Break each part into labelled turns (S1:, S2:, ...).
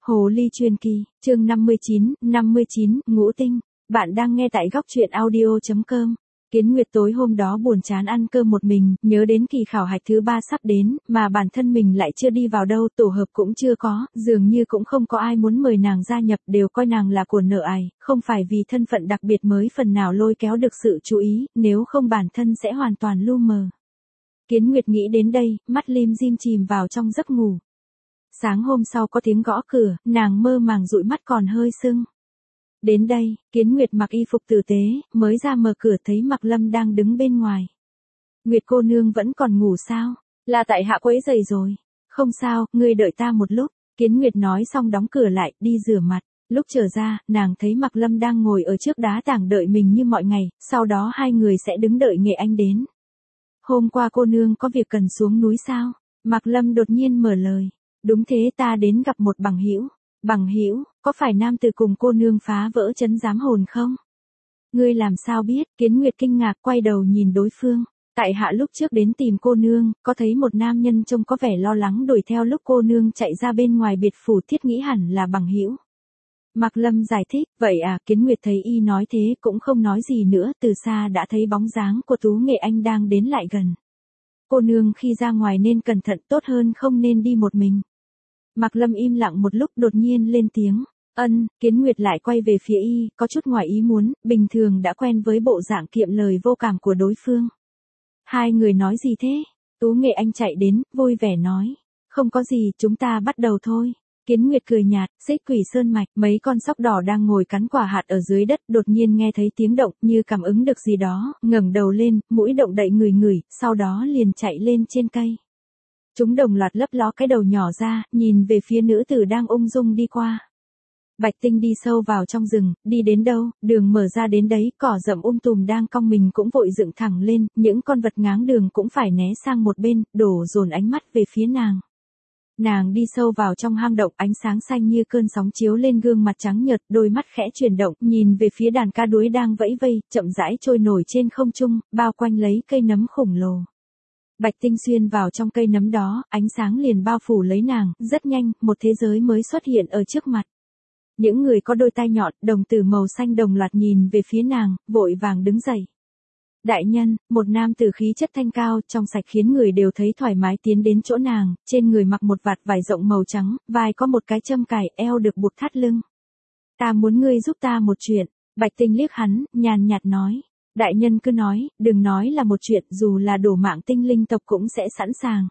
S1: Hồ ly truyền kỳ, chương 59, ngũ tinh. Bạn đang nghe tại góc truyện audio.com. Kiến Nguyệt tối hôm đó buồn chán ăn cơm một mình, nhớ đến kỳ khảo hạch thứ 3 sắp đến, mà bản thân mình lại chưa đi vào đâu, tổ hợp cũng chưa có, dường như cũng không có ai muốn mời nàng gia nhập, đều coi nàng là của nợ ải, không phải vì thân phận đặc biệt mới phần nào lôi kéo được sự chú ý, nếu không bản thân sẽ hoàn toàn lu mờ. Kiến Nguyệt nghĩ đến đây, mắt lim dim chìm vào trong giấc ngủ. Sáng hôm sau có tiếng gõ cửa, nàng mơ màng dụi mắt còn hơi sưng. Đến đây, Kiến Nguyệt mặc y phục tử tế, mới ra mở cửa thấy Mạc Lâm đang đứng bên ngoài. Nguyệt cô nương vẫn còn ngủ sao? Là tại hạ quấy rầy rồi. Không sao, ngươi đợi ta một lúc. Kiến Nguyệt nói xong đóng cửa lại, đi rửa mặt. Lúc trở ra, nàng thấy Mạc Lâm đang ngồi ở trước đá tảng đợi mình như mọi ngày, sau đó hai người sẽ đứng đợi Nghệ Anh đến. Hôm qua cô nương có việc cần xuống núi sao? Mạc Lâm đột nhiên mở lời. Đúng thế, ta đến gặp một bằng hữu. Bằng hữu, có phải nam tử cùng cô nương phá vỡ trấn giám hồn không? Ngươi làm sao biết? Kiến Nguyệt kinh ngạc quay đầu nhìn đối phương. Tại hạ lúc trước đến tìm cô nương, có thấy một nam nhân trông có vẻ lo lắng đuổi theo lúc cô nương chạy ra bên ngoài biệt phủ, thiết nghĩ hẳn là bằng hữu. Mạc Lâm giải thích, vậy à? Kiến Nguyệt thấy y nói thế cũng không nói gì nữa, từ xa đã thấy bóng dáng của Tú Nghệ Anh đang đến lại gần. Cô nương khi ra ngoài nên cẩn thận, tốt hơn không nên đi một mình. Mạc Lâm im lặng một lúc đột nhiên lên tiếng. Kiến Nguyệt lại quay về phía y, có chút ngoài ý muốn, bình thường đã quen với bộ dạng kiệm lời vô cảm của đối phương. Hai người nói gì thế? Tú Nghệ Anh chạy đến, vui vẻ nói. Không có gì, chúng ta bắt đầu thôi. Kiến Nguyệt cười nhạt, Xích Quỷ Sơn mạch, mấy con sóc đỏ đang ngồi cắn quả hạt ở dưới đất, đột nhiên nghe thấy tiếng động, như cảm ứng được gì đó, ngẩng đầu lên, mũi động đậy ngửi, sau đó liền chạy lên trên cây. Chúng đồng loạt lấp ló cái đầu nhỏ ra, nhìn về phía nữ tử đang ung dung đi qua. Bạch Tinh đi sâu vào trong rừng, đi đến đâu, đường mở ra đến đấy, cỏ rậm tùm đang cong mình cũng vội dựng thẳng lên, những con vật ngáng đường cũng phải né sang một bên, đổ dồn ánh mắt về phía nàng. Nàng đi sâu vào trong hang động, ánh sáng xanh như cơn sóng chiếu lên gương mặt trắng nhợt, đôi mắt khẽ chuyển động, nhìn về phía đàn cá đuối đang vẫy vây, chậm rãi trôi nổi trên không trung, bao quanh lấy cây nấm khổng lồ. Bạch Tinh xuyên vào trong cây nấm đó, ánh sáng liền bao phủ lấy nàng, rất nhanh, một thế giới mới xuất hiện ở trước mặt. Những người có đôi tai nhọn, đồng tử màu xanh đồng loạt nhìn về phía nàng, vội vàng đứng dậy. Đại nhân, một nam tử khí chất thanh cao, trong sạch khiến người đều thấy thoải mái tiến đến chỗ nàng, trên người mặc một vạt vải rộng màu trắng, vai có một cái châm cài, eo được buộc thắt lưng. Ta muốn ngươi giúp ta một chuyện. Bạch Tinh liếc hắn, nhàn nhạt nói. Đại nhân cứ nói, đừng nói là một chuyện, dù là đổ mạng tinh linh tộc cũng sẽ sẵn sàng.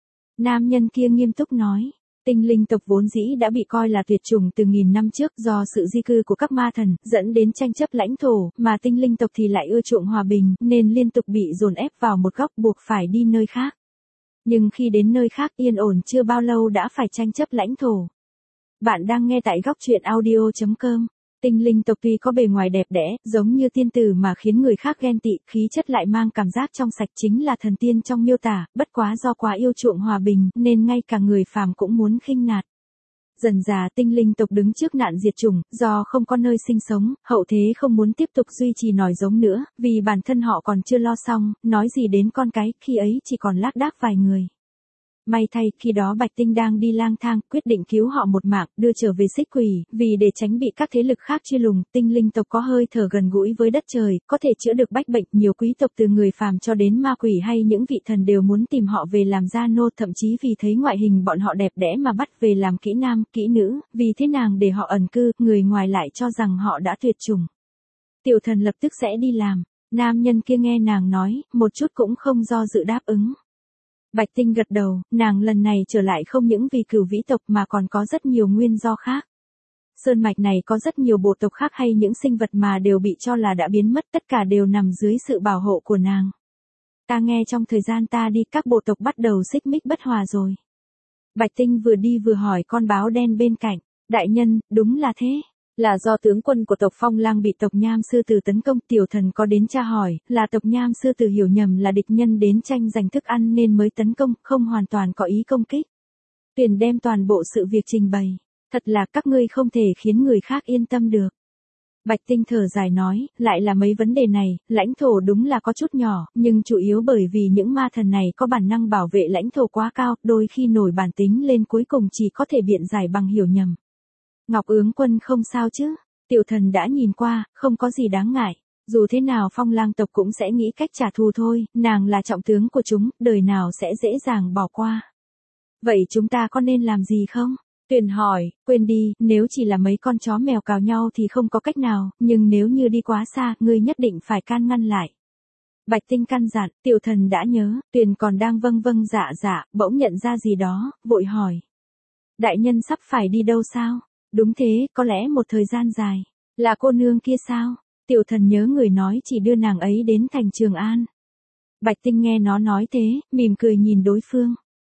S1: Nam nhân kia nghiêm túc nói. Tinh linh tộc vốn dĩ đã bị coi là tuyệt chủng từ nghìn năm trước do sự di cư của các ma thần, dẫn đến tranh chấp lãnh thổ, mà tinh linh tộc thì lại ưa chuộng hòa bình, nên liên tục bị dồn ép vào một góc buộc phải đi nơi khác. Nhưng khi đến nơi khác yên ổn chưa bao lâu đã phải tranh chấp lãnh thổ. Bạn đang nghe tại góc truyện audio.com. Tinh linh tộc tuy có bề ngoài đẹp đẽ, giống như tiên tử mà khiến người khác ghen tị, khí chất lại mang cảm giác trong sạch, chính là thần tiên trong miêu tả, bất quá do quá yêu chuộng hòa bình, nên ngay cả người phàm cũng muốn khinh nạt. Dần dà tinh linh tộc đứng trước nạn diệt chủng, do không có nơi sinh sống, hậu thế không muốn tiếp tục duy trì nòi giống nữa, vì bản thân họ còn chưa lo xong, nói gì đến con cái, khi ấy chỉ còn lác đác vài người. May thay, khi đó Bạch Tinh đang đi lang thang, quyết định cứu họ một mạng, đưa trở về Xích Quỷ, vì để tránh bị các thế lực khác truy lùng, tinh linh tộc có hơi thở gần gũi với đất trời, có thể chữa được bách bệnh, nhiều quý tộc từ người phàm cho đến ma quỷ hay những vị thần đều muốn tìm họ về làm gia nô, thậm chí vì thấy ngoại hình bọn họ đẹp đẽ mà bắt về làm kỹ nam, kỹ nữ, vì thế nàng để họ ẩn cư, người ngoài lại cho rằng họ đã tuyệt chủng. Tiểu thần lập tức sẽ đi làm. Nam nhân kia nghe nàng nói, một chút cũng không do dự đáp ứng. Bạch Tinh gật đầu, nàng lần này trở lại không những vì Cửu Vĩ tộc mà còn có rất nhiều nguyên do khác. Sơn mạch này có rất nhiều bộ tộc khác hay những sinh vật mà đều bị cho là đã biến mất, tất cả đều nằm dưới sự bảo hộ của nàng. Ta nghe trong thời gian ta đi các bộ tộc bắt đầu xích mích bất hòa rồi. Bạch Tinh vừa đi vừa hỏi con báo đen bên cạnh, đại nhân, đúng là thế. Là do tướng quân của tộc Phong Lang bị tộc Nham Sư Tử tấn công, tiểu thần có đến tra hỏi, là tộc Nham Sư Tử hiểu nhầm là địch nhân đến tranh giành thức ăn nên mới tấn công, không hoàn toàn có ý công kích. Tuyển đem toàn bộ sự việc trình bày, thật là các ngươi không thể khiến người khác yên tâm được. Bạch Tinh thở dài nói, lại là mấy vấn đề này, lãnh thổ đúng là có chút nhỏ, nhưng chủ yếu bởi vì những ma thần này có bản năng bảo vệ lãnh thổ quá cao, đôi khi nổi bản tính lên cuối cùng chỉ có thể biện giải bằng hiểu nhầm. Ngọc Ướng Quân không sao chứ? Tiểu thần đã nhìn qua, không có gì đáng ngại. Dù thế nào Phong Lang tộc cũng sẽ nghĩ cách trả thù thôi, nàng là trọng tướng của chúng, đời nào sẽ dễ dàng bỏ qua. Vậy chúng ta có nên làm gì không? Tuyền hỏi, quên đi, nếu chỉ là mấy con chó mèo cào nhau thì không có cách nào, nhưng nếu như đi quá xa, ngươi nhất định phải can ngăn lại. Bạch Tinh căn dặn, tiểu thần đã nhớ, Tuyền còn đang vâng vâng dạ dạ, bỗng nhận ra gì đó, vội hỏi. Đại nhân sắp phải đi đâu sao? Đúng thế, có lẽ một thời gian dài. Là cô nương kia sao? Tiểu thần nhớ người nói chỉ đưa nàng ấy đến thành Trường An. Bạch Tinh nghe nó nói thế, mỉm cười nhìn đối phương.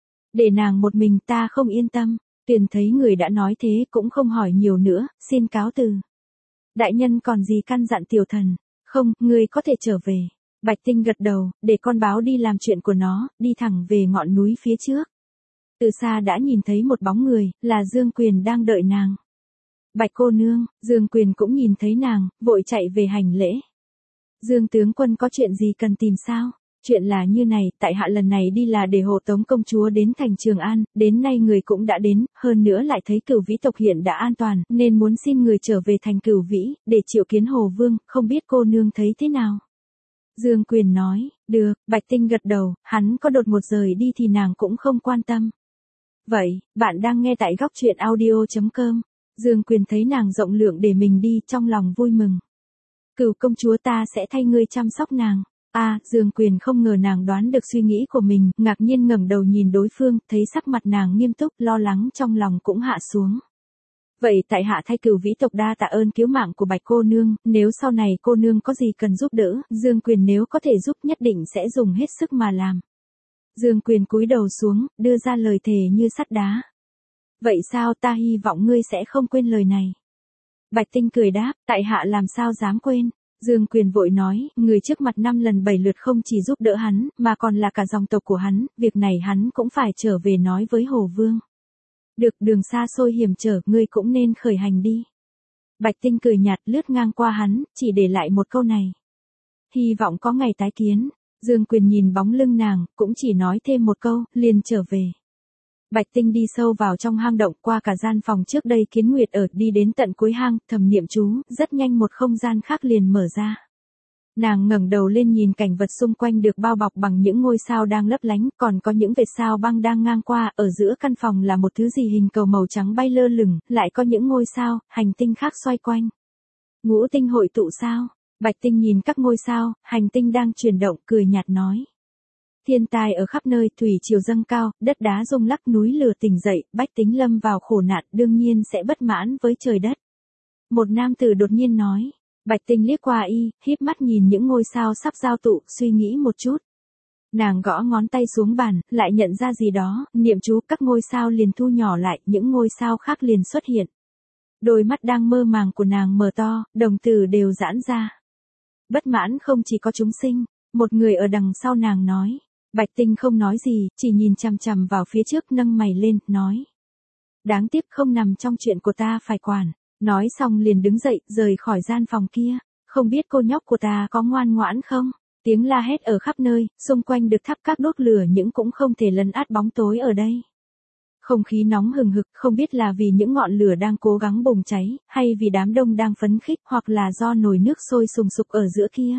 S1: Để nàng một mình ta không yên tâm. Tuyền thấy người đã nói thế cũng không hỏi nhiều nữa, xin cáo từ. Đại nhân còn gì căn dặn tiểu thần? Không, ngươi có thể trở về. Bạch Tinh gật đầu, để con báo đi làm chuyện của nó, đi thẳng về ngọn núi phía trước. Từ xa đã nhìn thấy một bóng người, là Dương Quyền đang đợi nàng. Bạch cô nương, Dương Quyền cũng nhìn thấy nàng, vội chạy về hành lễ. Dương tướng quân có chuyện gì cần tìm sao? Chuyện là như này, tại hạ lần này đi là để hộ tống công chúa đến thành Trường An, đến nay người cũng đã đến, hơn nữa lại thấy Cửu Vĩ tộc hiện đã an toàn, nên muốn xin người trở về thành Cửu Vĩ, để triệu kiến Hồ Vương, không biết cô nương thấy thế nào? Dương Quyền nói, được, Bạch Tinh gật đầu, hắn có đột một rời đi thì nàng cũng không quan tâm. Vậy, bạn đang nghe tại góc truyện audio.com. Dương Quyền thấy nàng rộng lượng để mình đi, trong lòng vui mừng. Cửu công chúa ta sẽ thay ngươi chăm sóc nàng. Dương Quyền không ngờ nàng đoán được suy nghĩ của mình, ngạc nhiên ngẩng đầu nhìn đối phương, thấy sắc mặt nàng nghiêm túc, lo lắng trong lòng cũng hạ xuống. Vậy tại hạ thay Cửu Vĩ tộc đa tạ ơn cứu mạng của Bạch cô nương, nếu sau này cô nương có gì cần giúp đỡ, Dương Quyền nếu có thể giúp nhất định sẽ dùng hết sức mà làm. Dương Quyền cúi đầu xuống, đưa ra lời thề như sắt đá. Vậy sao, ta hy vọng ngươi sẽ không quên lời này. Bạch Tinh cười đáp, tại hạ làm sao dám quên. Dương Quyền vội nói, người trước mặt 5 lần 7 lượt không chỉ giúp đỡ hắn, mà còn là cả dòng tộc của hắn, việc này hắn cũng phải trở về nói với Hồ Vương. Được, đường xa xôi hiểm trở, ngươi cũng nên khởi hành đi. Bạch Tinh cười nhạt lướt ngang qua hắn, chỉ để lại một câu này. Hy vọng có ngày tái kiến. Dương Quyền nhìn bóng lưng nàng, cũng chỉ nói thêm một câu, liền trở về. Bạch Tinh đi sâu vào trong hang động, qua cả gian phòng trước đây Kiến Nguyệt ở, đi đến tận cuối hang, thầm niệm chú, rất nhanh một không gian khác liền mở ra. Nàng ngẩng đầu lên nhìn cảnh vật xung quanh được bao bọc bằng những ngôi sao đang lấp lánh, còn có những vệt sao băng đang ngang qua, ở giữa căn phòng là một thứ gì hình cầu màu trắng bay lơ lửng, lại có những ngôi sao, hành tinh khác xoay quanh. Ngũ tinh hội tụ sao? Bạch Tinh nhìn các ngôi sao, hành tinh đang chuyển động, cười nhạt nói. Thiên tai ở khắp nơi, thủy triều dâng cao, đất đá rung lắc, núi lửa tỉnh dậy, bách tính lâm vào khổ nạn, đương nhiên sẽ bất mãn với trời đất. Một nam tử đột nhiên nói. Bạch Tinh liếc qua y, híp mắt nhìn những ngôi sao sắp giao tụ, suy nghĩ một chút. Nàng gõ ngón tay xuống bàn, lại nhận ra gì đó, niệm chú, các ngôi sao liền thu nhỏ lại, những ngôi sao khác liền xuất hiện. Đôi mắt đang mơ màng của nàng mở to, đồng tử đều giãn ra. Bất mãn không chỉ có chúng sinh, một người ở đằng sau nàng nói. Bạch Tinh không nói gì, chỉ nhìn chằm chằm vào phía trước, nâng mày lên, nói. Đáng tiếc không nằm trong chuyện của ta phải quản. Nói xong liền đứng dậy, rời khỏi gian phòng kia. Không biết cô nhóc của ta có ngoan ngoãn không? Tiếng la hét ở khắp nơi, xung quanh được thắp các đốt lửa nhưng cũng không thể lấn át bóng tối ở đây. Không khí nóng hừng hực, không biết là vì những ngọn lửa đang cố gắng bùng cháy, hay vì đám đông đang phấn khích, hoặc là do nồi nước sôi sùng sục ở giữa kia.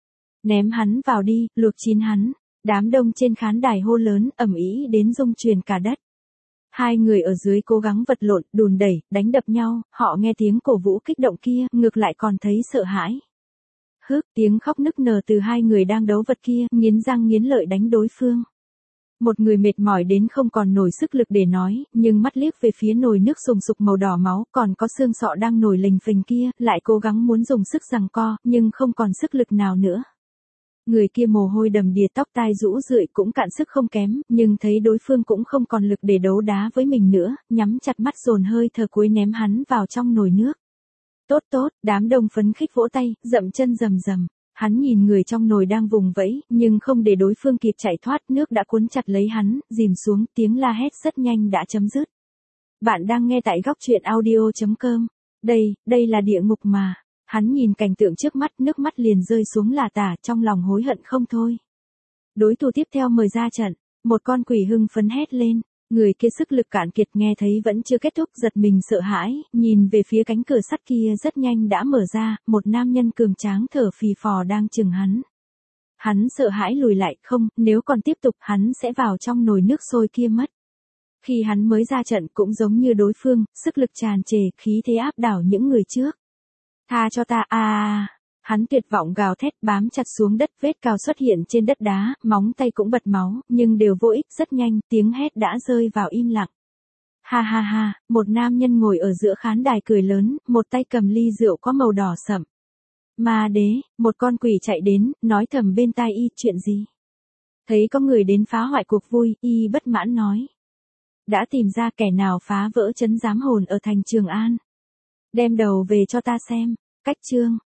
S1: Ném hắn vào đi, luộc chín hắn. Đám đông trên khán đài hô lớn, ầm ĩ đến rung chuyển cả đất. Hai người ở dưới cố gắng vật lộn, đùn đẩy, đánh đập nhau, họ nghe tiếng cổ vũ kích động kia, ngược lại còn thấy sợ hãi. Tiếng khóc nức nở từ hai người đang đấu vật kia, nghiến răng nghiến lợi đánh đối phương. Một người mệt mỏi đến không còn nổi sức lực để nói, nhưng mắt liếc về phía nồi nước sùng sục màu đỏ máu, còn có xương sọ đang nổi lềnh phềnh kia, lại cố gắng muốn dùng sức giằng co, nhưng không còn sức lực nào nữa. Người kia mồ hôi đầm đìa, tóc tai rũ rượi, cũng cạn sức không kém, nhưng thấy đối phương cũng không còn lực để đấu đá với mình nữa, nhắm chặt mắt dồn hơi thở cuối ném hắn vào trong nồi nước. Tốt, đám đông phấn khích vỗ tay, dậm chân rầm rầm. Hắn nhìn người trong nồi đang vùng vẫy, nhưng không để đối phương kịp chạy thoát, nước đã cuốn chặt lấy hắn, dìm xuống, tiếng la hét rất nhanh đã chấm dứt. Bạn đang nghe tại góc truyện audio.com. Đây là địa ngục mà. Hắn nhìn cảnh tượng trước mắt, nước mắt liền rơi xuống là tả, trong lòng hối hận không thôi. Đối thủ tiếp theo mời ra trận, một con quỷ hưng phấn hét lên. Người kia sức lực cạn kiệt nghe thấy vẫn chưa kết thúc giật mình sợ hãi, nhìn về phía cánh cửa sắt kia rất nhanh đã mở ra, một nam nhân cường tráng thở phì phò đang chừng hắn. Hắn sợ hãi lùi lại, không, nếu còn tiếp tục hắn sẽ vào trong nồi nước sôi kia mất. Khi hắn mới ra trận cũng giống như đối phương, sức lực tràn trề, khí thế áp đảo những người trước. Tha cho ta a! Hắn tuyệt vọng gào thét bám chặt xuống đất, vết cào xuất hiện trên đất đá, móng tay cũng bật máu, nhưng đều vô ích, rất nhanh, tiếng hét đã rơi vào im lặng. Ha ha ha, một nam nhân ngồi ở giữa khán đài cười lớn, một tay cầm ly rượu có màu đỏ sậm. Ma đế, một con quỷ chạy đến, nói thầm bên tai y, chuyện gì? Thấy có người đến phá hoại cuộc vui, y bất mãn nói. Đã tìm ra kẻ nào phá vỡ trấn giám hồn ở thành Trường An. Đem đầu về cho ta xem, cách chương.